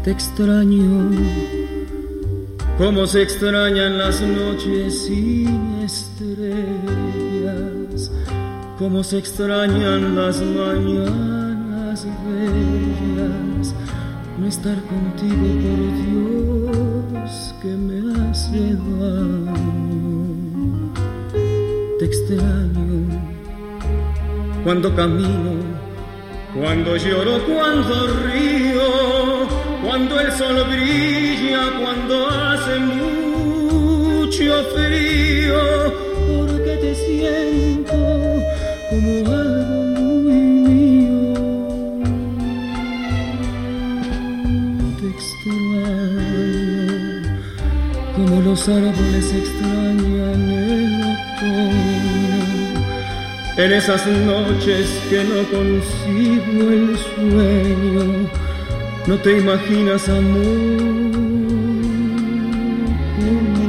te extraño, como se extrañan las noches sin estrellas, como se extrañan las mañanas bellas. No estar contigo, por Dios, que me hace daño. Te extraño cuando camino, cuando lloro, cuando río, cuando el sol brilla, cuando hace mucho frío, porque te siento como algo muy mío. Te extraño como los árboles extrañan el otoño, en esas noches que no consigo el sueño. No te imaginas, amor, cómo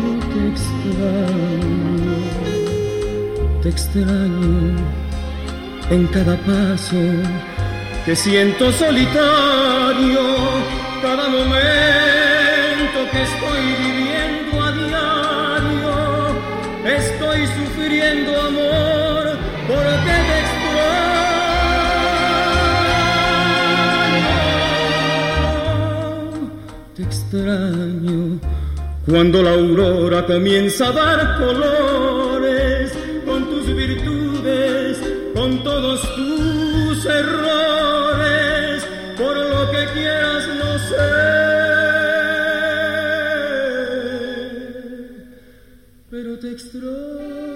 te extraño en cada paso que siento solitario, cada momento que estoy viviendo a diario. Estoy sufriendo, amor, porque te extraño cuando la aurora comienza a dar colores, con tus virtudes, con todos tus errores, por lo que quieras, no sé, pero te extraño.